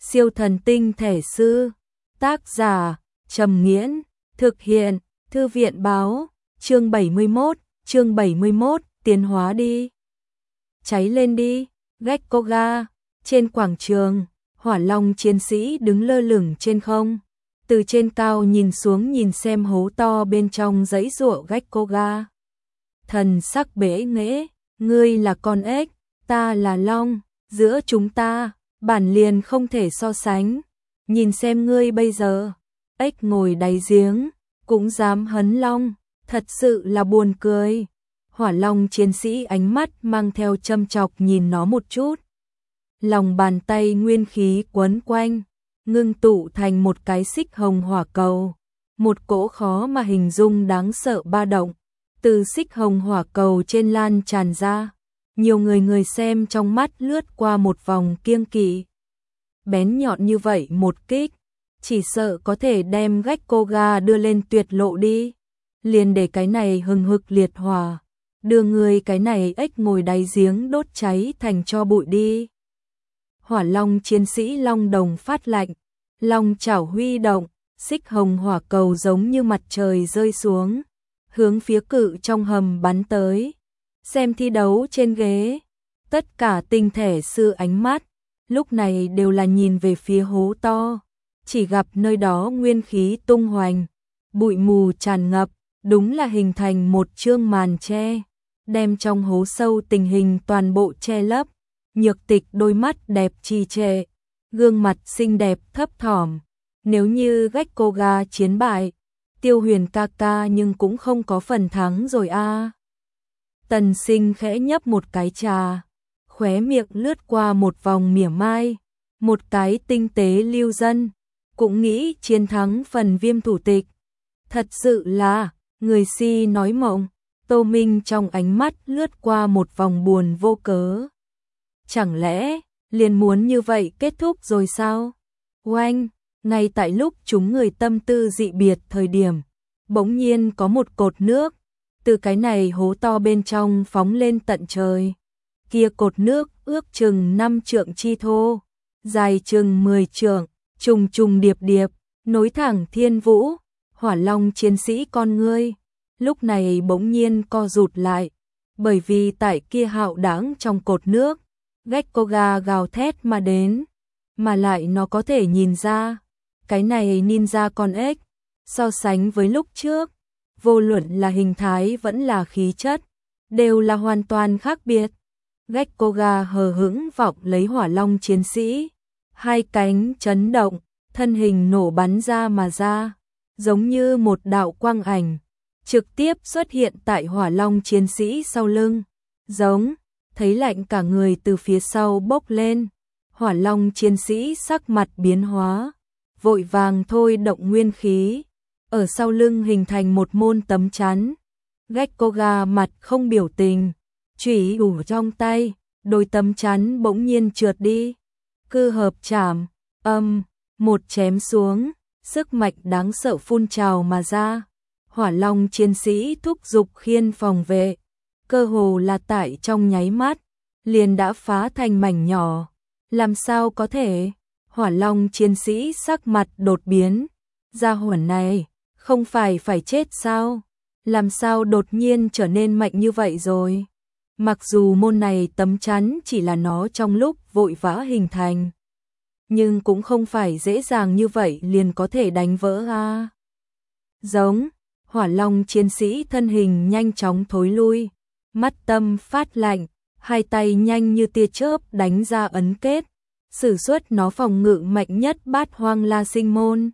Siêu thần tinh thể sư. Tác giả Trầm Nghiễn. Thực hiện Thư viện báo. Chương 71, tiến hóa đi. Cháy lên đi, Gekkoga. Trên quảng trường, hỏa long chiến sĩ đứng lơ lửng trên không. Từ trên cao nhìn xuống nhìn xem hố to bên trong giãy giụa Gekkoga. Thần sắc bẽ nghễ, ngươi là con ếch, ta là long, giữa chúng ta, bản liền không thể so sánh. Nhìn xem ngươi bây giờ, ếch ngồi đáy giếng, cũng dám hấn long, thật sự là buồn cười. Hỏa long chiến sĩ ánh mắt mang theo châm chọc nhìn nó một chút. Lòng bàn tay nguyên khí quấn quanh, ngưng tụ thành một cái xích hồng hỏa cầu. Một cỗ khó mà hình dung đáng sợ ba động, từ xích hồng hỏa cầu trên lan tràn ra. Nhiều người xem trong mắt lướt qua một vòng kiêng kỵ. Bén nhọn như vậy một kích, chỉ sợ có thể đem Gekkoga đưa lên tuyệt lộ đi. Liền để cái này hừng hực liệt hỏa, đưa người cái này ếch ngồi đáy giếng đốt cháy thành tro bụi đi. Hỏa long chiến sĩ long đồng phát lạnh, long chảo huy động, xích hồng hỏa cầu giống như mặt trời rơi xuống, hướng phía cự trong hầm bắn tới. Xem thi đấu trên ghế, tất cả tinh thể sư ánh mắt lúc này đều là nhìn về phía hố to, chỉ gặp nơi đó nguyên khí tung hoành, bụi mù tràn ngập, đúng là hình thành một chương màn che, đem trong hố sâu tình hình toàn bộ che lấp. Nhược Tịch đôi mắt đẹp trì trệ, gương mặt xinh đẹp thấp thỏm. Nếu như Gekkoga chiến bại, Tiêu Huyền ca ca nhưng cũng không có phần thắng rồi a. Tần Sinh khẽ nhấp một cái trà, khóe miệng lướt qua một vòng mỉa mai, một cái tinh tế lưu dân, cũng nghĩ chiến thắng phần Viêm thủ tịch. Thật sự là, người si nói mộng. Tô Minh trong ánh mắt lướt qua một vòng buồn vô cớ. Chẳng lẽ, liền muốn như vậy kết thúc rồi sao? Oanh, ngay tại lúc chúng người tâm tư dị biệt thời điểm, bỗng nhiên có một cột nước, từ cái này hố to bên trong phóng lên tận trời. Kia cột nước ước chừng 5 trượng chi thô, dài chừng 10 trượng, trùng trùng điệp điệp, nối thẳng thiên vũ. Hỏa long chiến sĩ con ngươi, lúc này bỗng nhiên co rụt lại, bởi vì tại kia hạo đãng trong cột nước, Gekkoga gào thét mà đến, mà lại nó có thể nhìn ra, cái này ninja con ếch, so sánh với lúc trước, vô luận là hình thái vẫn là khí chất, đều là hoàn toàn khác biệt. Gekkoga hờ hững vọng lấy hỏa long chiến sĩ, hai cánh chấn động, thân hình nổ bắn ra mà ra, giống như một đạo quang ảnh, trực tiếp xuất hiện tại hỏa long chiến sĩ sau lưng. Giống, thấy lạnh cả người từ phía sau bốc lên, hỏa long chiến sĩ sắc mặt biến hóa, vội vàng thôi động nguyên khí, ở sau lưng hình thành một môn tấm chắn. Gekkoga mặt không biểu tình, chủy ủ trong tay, đôi tấm chắn bỗng nhiên trượt đi. Cư hợp chảm, một chém xuống, sức mạnh đáng sợ phun trào mà ra. Hỏa long chiến sĩ thúc giục khiên phòng vệ, cơ hồ là tại trong nháy mắt, liền đã phá thành mảnh nhỏ. Làm sao có thể? Hỏa long chiến sĩ sắc mặt đột biến. Gia hỏa này, không phải chết sao? Làm sao đột nhiên trở nên mạnh như vậy rồi? Mặc dù môn này tấm chắn chỉ là nó trong lúc vội vã hình thành, nhưng cũng không phải dễ dàng như vậy liền có thể đánh vỡ a. Giống, hỏa long chiến sĩ thân hình nhanh chóng thối lui, mắt tâm phát lạnh, hai tay nhanh như tia chớp đánh ra ấn kết, sử xuất nó phòng ngự mạnh nhất Bát Hoang La Sinh môn.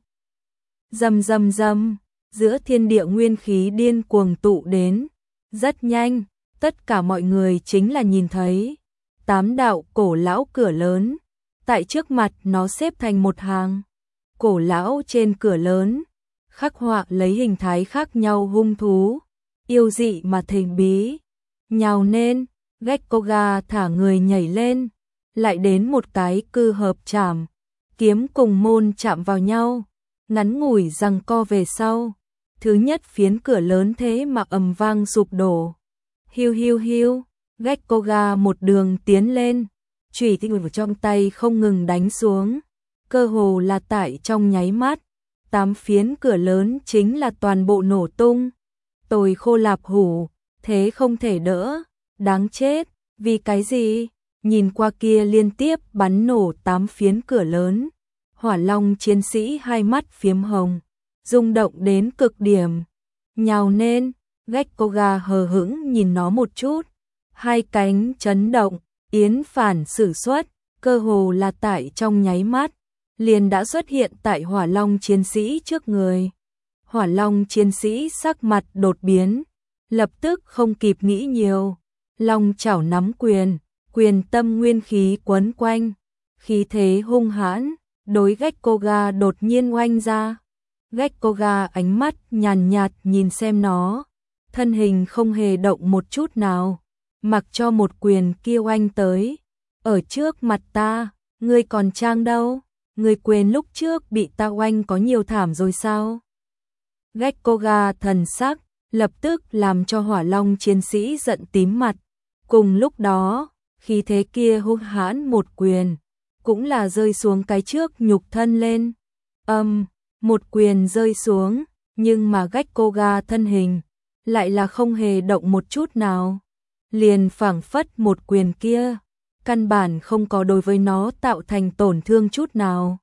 Rầm rầm rầm, giữa thiên địa nguyên khí điên cuồng tụ đến, rất nhanh, tất cả mọi người chính là nhìn thấy 8 đạo cổ lão cửa lớn, tại trước mặt nó xếp thành một hàng. Cổ lão trên cửa lớn khắc họa lấy hình thái khác nhau hung thú, yêu dị mà thần bí. Nhào nên, Gekkoga thả người nhảy lên, lại đến một cái cư hợp chảm, kiếm cùng môn chạm vào nhau, ngắn ngủi giằng co về sau, thứ nhất phiến cửa lớn thế mà ầm vang sụp đổ. Hiu hiu hiu, Gekkoga một đường tiến lên, chủy tinh ở trong tay không ngừng đánh xuống. cơ hồ là tại trong nháy mắt, 8 phiến cửa lớn chính là toàn bộ nổ tung. Tồi khô lạp hủ, thế không thể đỡ, đáng chết, vì cái gì? Nhìn qua kia liên tiếp bắn nổ 8 phiến cửa lớn, Hỏa Long chiến sĩ hai mắt phiếm hồng, rung động đến cực điểm, nhào lên, Gekkoga hờ hững nhìn nó một chút, hai cánh chấn động, yến phản sử xuất, cơ hồ là tại trong nháy mắt, liền đã xuất hiện tại Hỏa Long chiến sĩ trước người. Hỏa Long chiến sĩ sắc mặt đột biến, lập tức không kịp nghĩ nhiều, long chảo nắm quyền, quyền tâm nguyên khí quấn quanh, khí thế hung hãn, đối Gekkoga đột nhiên oanh ra. Gekkoga ánh mắt nhàn nhạt nhìn xem nó, thân hình không hề động một chút nào, mặc cho một quyền kia oanh tới. Ở trước mặt ta, ngươi còn trang đâu? Ngươi quên lúc trước bị ta oanh có nhiều thảm rồi sao? Gekkoga thần sắc, lập tức làm cho Hỏa Long chiến sĩ giận tím mặt. Cùng lúc đó, khí thế kia hung hãn một quyền, cũng là rơi xuống cái trước nhục thân lên. Một quyền rơi xuống, nhưng mà Gekkoga thân hình lại là không hề động một chút nào. Liền phảng phất một quyền kia, căn bản không có đối với nó tạo thành tổn thương chút nào.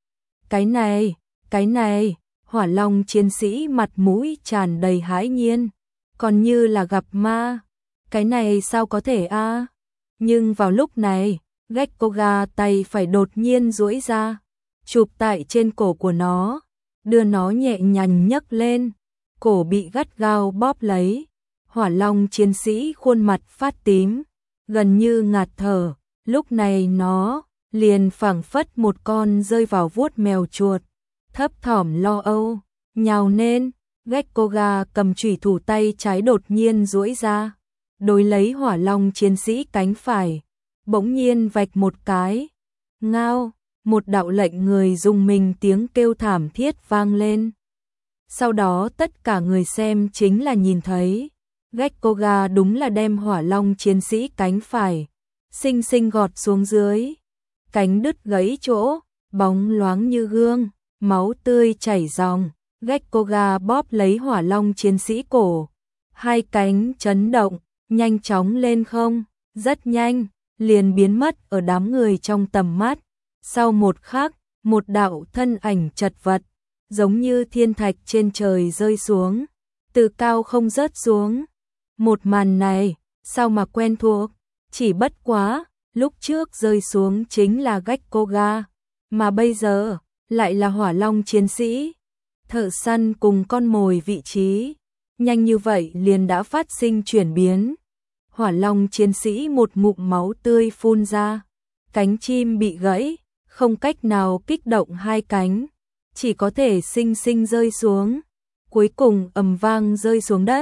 Cái này, Hỏa Long chiến sĩ mặt mũi tràn đầy hãi nhiên, còn như là gặp ma. Cái này sao có thể a? Nhưng vào lúc này, Gekkoga tay phải đột nhiên duỗi ra, chụp tại trên cổ của nó, đưa nó nhẹ nhàng nhấc lên, cổ bị gắt gao bóp lấy. Hỏa Long chiến sĩ khuôn mặt phát tím, gần như ngạt thở, lúc này nó liền phảng phất một con rơi vào vuốt mèo chuột, thấp thỏm lo âu, nhào lên. Gekkoga cầm chủy thủ tay trái đột nhiên duỗi ra, đối lấy Hỏa Long chiến sĩ cánh phải, bỗng nhiên vạch một cái, ngao, một đạo lệnh người rung mình tiếng kêu thảm thiết vang lên. Sau đó tất cả người xem chính là nhìn thấy, Gekkoga đúng là đem Hỏa Long chiến sĩ cánh phải, xinh xinh gọt xuống dưới, cánh đứt gãy chỗ, bóng loáng như gương, máu tươi chảy ròng. Gekkoga bóp lấy Hỏa Long chiến sĩ cổ, hai cánh chấn động, nhanh chóng lên không, rất nhanh, liền biến mất ở đám người trong tầm mắt. Sau một khắc, một đạo thân ảnh chật vật, giống như thiên thạch trên trời rơi xuống, từ cao không rớt xuống. Một màn này, sao mà quen thuộc, chỉ bất quá, lúc trước rơi xuống chính là Gekkoga, mà bây giờ, lại là Hỏa Long chiến sĩ. Thợ săn cùng con mồi vị trí, nhanh như vậy liền đã phát sinh chuyển biến. Hỏa Long chiến sĩ một ngụm máu tươi phun ra, cánh chim bị gãy, không cách nào kích động hai cánh, chỉ có thể xinh xinh rơi xuống, cuối cùng ầm vang rơi xuống đất.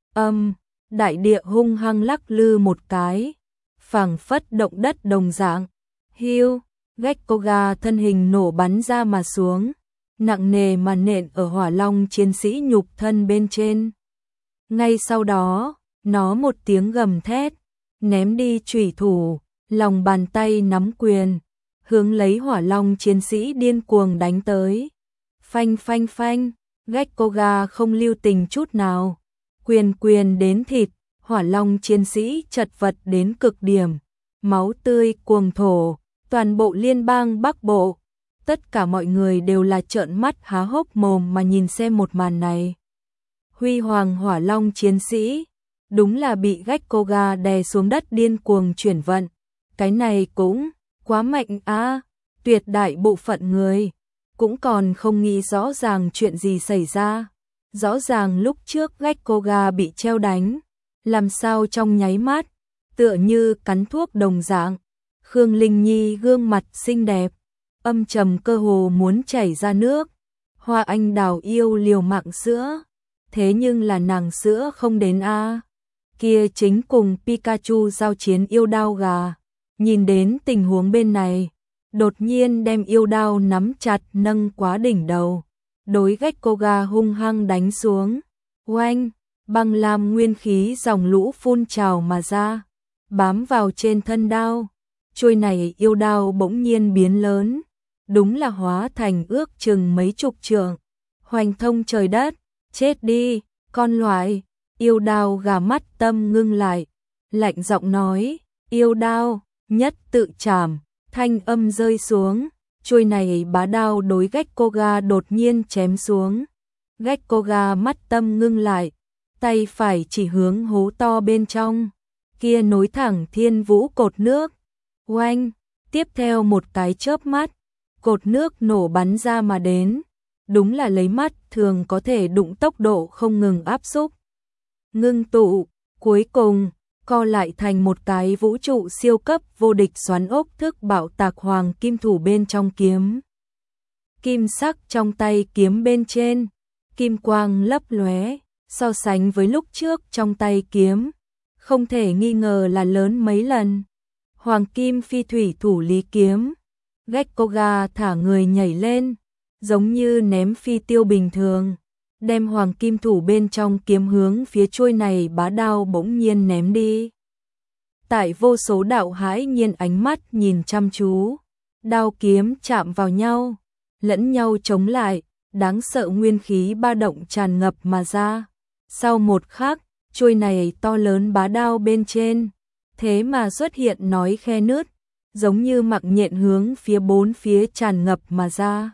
Đại địa hung hăng lắc lư một cái, phảng phất động đất đồng dạng. Hiu, Gekkoga thân hình nổ bắn ra mà xuống, nặng nề mà nện ở Hỏa Long chiến sĩ nhục thân bên trên. Ngay sau đó, nó một tiếng gầm thét, ném đi chủy thủ, lòng bàn tay nắm quyền, hướng lấy Hỏa Long chiến sĩ điên cuồng đánh tới. Phanh phanh phanh, Gekkoga không lưu tình chút nào, quyền quyền đến thịt, Hỏa Long chiến sĩ chật vật đến cực điểm, máu tươi cuồng thổ, toàn bộ liên bang Bắc Bộ. Tất cả mọi người đều là trợn mắt há hốc mồm mà nhìn xem một màn này. Huy hoàng Hỏa Long chiến sĩ, đúng là bị Gekkoga đè xuống đất điên cuồng chuyển vận. Cái này cũng quá mạnh a, tuyệt đại bộ phận người cũng còn không nghĩ rõ ràng chuyện gì xảy ra. Rõ ràng lúc trước Gekkoga bị treo đánh, làm sao trong nháy mắt, tựa như cắn thuốc đồng dạng. Khương Linh Nhi gương mặt xinh đẹp, âm trầm cơ hồ muốn chảy ra nước. Hoa Anh Đào yêu liều mạng sữa, thế nhưng là nàng sữa không đến a. Kia chính cùng Pikachu giao chiến yêu đao gà, nhìn đến tình huống bên này, đột nhiên đem yêu đao nắm chặt nâng quá đỉnh đầu, đối Gekkoga hung hăng đánh xuống. Oanh, băng lam nguyên khí dòng lũ phun trào mà ra, bám vào trên thân đao. Chuôi này yêu đao bỗng nhiên biến lớn, đúng là hóa thành ước chừng mấy chục trượng, hoành thông trời đất, chết đi, con loại, yêu đao gà mắt tâm ngưng lại, lạnh giọng nói, yêu đao, nhất tự trảm, thanh âm rơi xuống, chuôi này bá đao đối Gekkoga đột nhiên chém xuống. Gekkoga mắt tâm ngưng lại, tay phải chỉ hướng hố to bên trong, kia nối thẳng thiên vũ cột nước. Oanh, tiếp theo một cái chớp mắt, cột nước nổ bắn ra mà đến, đúng là lấy mắt thường có thể đụng tốc độ không ngừng áp xúc. Ngưng tụ, cuối cùng, co lại thành một cái vũ trụ siêu cấp vô địch xoắn ốc thức bạo tạc hoàng kim thủ bên trong kiếm. Kim sắc trong tay kiếm bên trên, kim quang lấp lóe, so sánh với lúc trước trong tay kiếm, không thể nghi ngờ là lớn mấy lần. Hoàng kim phi thủy thủ lý kiếm, Gekkoga thả người nhảy lên, giống như ném phi tiêu bình thường, đem hoàng kim thủ bên trong kiếm hướng phía chuôi này bá đao bỗng nhiên ném đi. Tại vô số đạo hãi nhiên ánh mắt nhìn chăm chú, đao kiếm chạm vào nhau, lẫn nhau chống lại, đáng sợ nguyên khí ba động tràn ngập mà ra. Sau một khắc, chuôi này to lớn bá đao bên trên, thế mà xuất hiện nói khe nứt, giống như mặc nhện hướng phía bốn phía tràn ngập mà ra.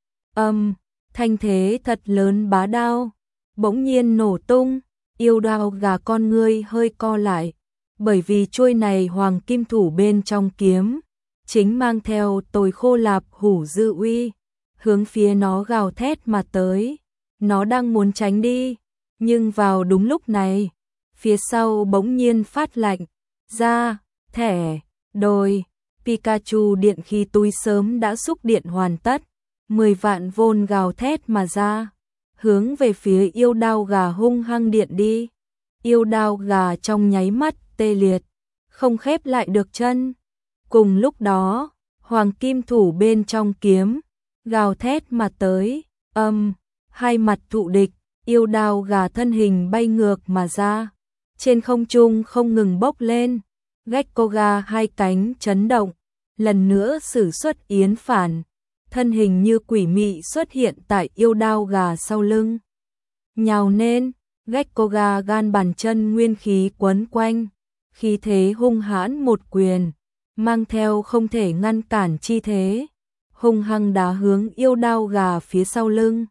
Thanh thế thật lớn bá đao, bỗng nhiên nổ tung, yêu đao gà con ngươi hơi co lại, bởi vì chuôi này hoàng kim thủ bên trong kiếm, chính mang theo tồi khô lạp hủ dư uy, hướng phía nó gào thét mà tới, nó đang muốn tránh đi, nhưng vào đúng lúc này, phía sau bỗng nhiên phát lạnh, ra, thẻ, đôi, Pikachu điện khí túi sớm đã xúc điện hoàn tất, 10 vạn vôn gào thét mà ra, hướng về phía yêu đao gà hung hăng điện đi. Yêu đao gà trong nháy mắt tê liệt, không khép lại được chân. Cùng lúc đó, hoàng kim thủ bên trong kiếm, gào thét mà tới, hai mặt thụ địch, yêu đao gà thân hình bay ngược mà ra, trên không trung không ngừng bốc lên. Gekkoga hai cánh chấn động, lần nữa sử xuất yến phản, thân hình như quỷ mị xuất hiện tại yêu đao gà sau lưng. Nhào nên, Gekkoga gan bàn chân nguyên khí quấn quanh, khí thế hung hãn một quyền, mang theo không thể ngăn cản chi thế, hung hăng đá hướng yêu đao gà phía sau lưng.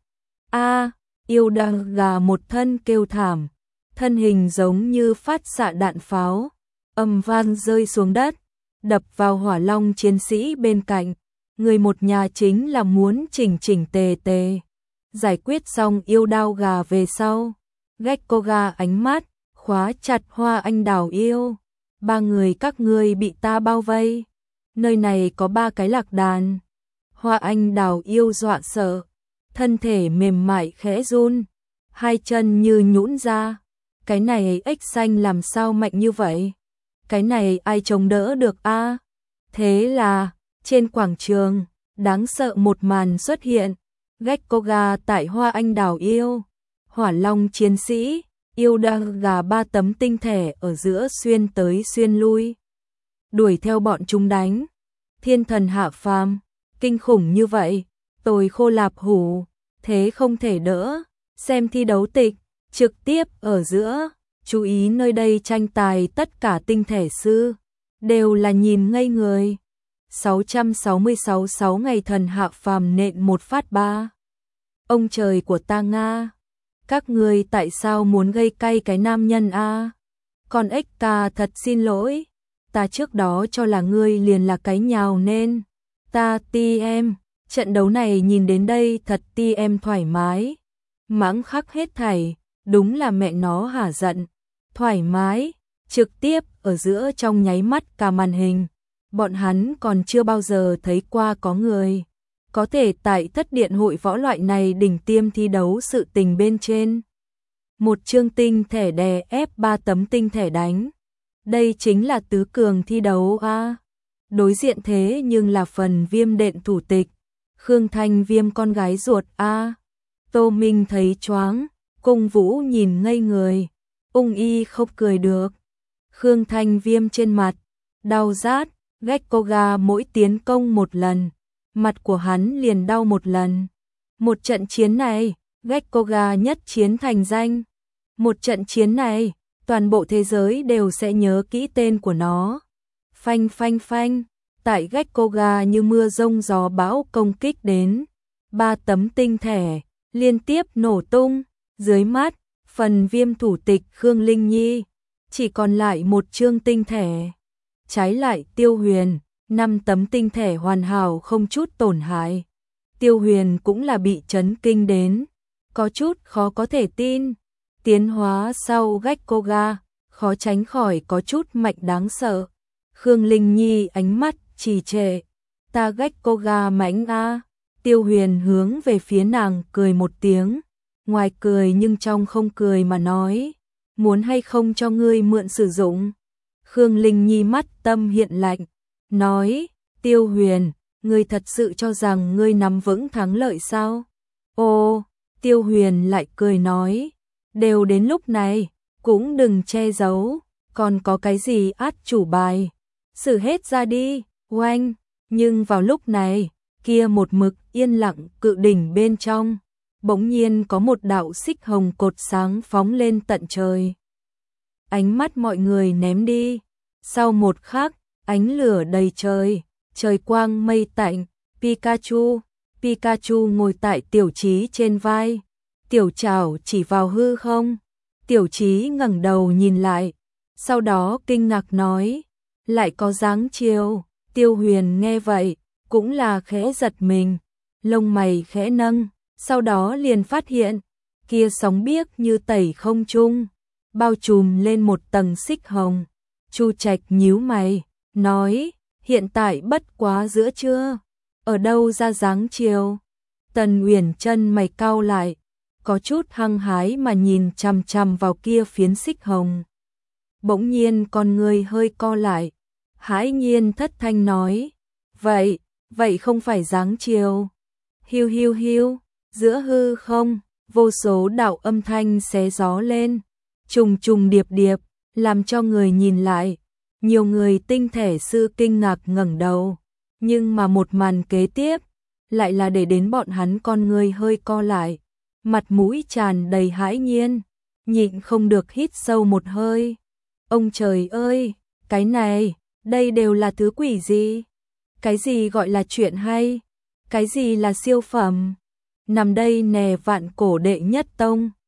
Yêu đao gà một thân kêu thảm, thân hình giống như phát xạ đạn pháo, âm vang rơi xuống đất, đập vào hỏa long chiến sĩ bên cạnh. Người một nhà chính là muốn chỉnh chỉnh tề tề. Giải quyết xong yêu đao gà về sau, Gekkoga ánh mắt khóa chặt Hoa Anh Đào yêu. 3 người các ngươi bị ta bao vây, nơi này có 3 cái lạc đàn. Hoa Anh Đào yêu dọa sợ, thân thể mềm mại khẽ run, hai chân như nhũn ra. Cái này ếch xanh làm sao mạnh như vậy? Cái này ai chống đỡ được a? Thế là, trên quảng trường, đáng sợ một màn xuất hiện. Gekkoga tại Hoa Anh Đào yêu, hỏa long chiến sĩ, yêu đao gà 3 tấm tinh thể ở giữa xuyên tới xuyên lui, đuổi theo bọn chúng đánh. Thiên thần hạ phàm, kinh khủng như vậy, tồi khô lạp hủ, thế không thể đỡ. Xem thi đấu tịch, trực tiếp ở giữa, chú ý nơi đây tranh tài tất cả tinh thể sư, đều là nhìn ngây người. 666 6 ngày thần hạ phàm nện một phát 3. Ông trời của ta Nga, các ngươi tại sao muốn gây cay cái nam nhân a? Con ếch ca thật xin lỗi, ta trước đó cho là ngươi liền là cái nhào nên. Ta ti em, trận đấu này nhìn đến đây thật ti em thoải mái. Mãng khắc hết thảy, đúng là mẹ nó hả giận. Thoải mái, trực tiếp ở giữa trong nháy mắt cả màn hình. Bọn hắn còn chưa bao giờ thấy qua có người có thể tại thất điện hội võ loại này đỉnh tiêm thi đấu sự tình bên trên. Một chương tinh thể đè ép 3 tấm tinh thể đánh. Đây chính là tứ cường thi đấu a. Đối diện thế nhưng là phần Viêm Đện thủ tịch, Khương Thanh Viêm con gái ruột a. Tô Minh thấy choáng, Cung Vũ nhìn ngây người, Ung Y không cười được. Khương Thanh Viêm trên mặt đau rát, Gekkoga mỗi tiến công một lần mặt của hắn liền đau một lần. Một trận chiến này, Gekkoga nhất chiến thành danh. Một trận chiến này, toàn bộ thế giới đều sẽ nhớ kỹ tên của nó. Phanh phanh phanh, tại Gekkoga như mưa rông gió bão công kích đến. 3 tấm tinh thể liên tiếp nổ tung, dưới mắt, phần Viêm thủ tịch Khương Linh Nhi, chỉ còn lại một chương tinh thể. Trái lại Tiêu Huyền, 5 tấm tinh thể hoàn hảo không chút tổn hại. Tiêu Huyền cũng là bị chấn kinh đến, có chút khó có thể tin. Tiến hóa sau Gekkoga, khó tránh khỏi có chút mạnh đáng sợ. Khương Linh Nhi ánh mắt trì trệ. Ta Gekkoga mãnh a. Tiêu Huyền hướng về phía nàng cười một tiếng, ngoài cười nhưng trong không cười mà nói, muốn hay không cho ngươi mượn sử dụng. Khương Linh Nhi mắt tâm hiện lạnh, nói, Tiêu Huyền, ngươi thật sự cho rằng ngươi nắm vững thắng lợi sao? Ô, Tiêu Huyền lại cười nói, đều đến lúc này, cũng đừng che giấu, còn có cái gì át chủ bài, sử hết ra đi, oanh. Nhưng vào lúc này, kia một mực yên lặng cự đỉnh bên trong, bỗng nhiên có một đạo xích hồng cột sáng phóng lên tận trời. Ánh mắt mọi người ném đi, sau một khắc, ánh lửa đầy trời, trời quang mây tạnh, Pikachu ngồi tại Tiểu Chí trên vai, Tiểu Trảo chỉ vào hư không, Tiểu Chí ngẩng đầu nhìn lại, sau đó kinh ngạc nói, lại có dáng chiều. Tiêu Huyền nghe vậy, cũng là khẽ giật mình, lông mày khẽ nâng, sau đó liền phát hiện, kia sóng biếc như tẩy không trung, bao trùm lên một tầng xích hồng. Chu Trạch nhíu mày, nói, hiện tại bất quá giữa trưa, ở đâu ra dáng chiều? Tần Uyển chân mày cau lại, có chút hăng hái mà nhìn chằm chằm vào kia phiến xích hồng. Bỗng nhiên con người hơi co lại, hãi nhiên thất thanh nói, vậy không phải dáng chiều. Hiu hiu hiu, giữa hư không, vô số đạo âm thanh xé gió lên, trùng trùng điệp điệp, làm cho người nhìn lại. Nhiều người tinh thể sư kinh ngạc ngẩng đầu, nhưng mà một màn kế tiếp, lại là để đến bọn hắn con người hơi co lại, mặt mũi tràn đầy hãi nhiên, nhịn không được hít sâu một hơi. Ông trời ơi, cái này, đây đều là thứ quỷ gì? Cái gì gọi là chuyện hay? Cái gì là siêu phẩm? Nằm đây nè vạn cổ đệ nhất tông,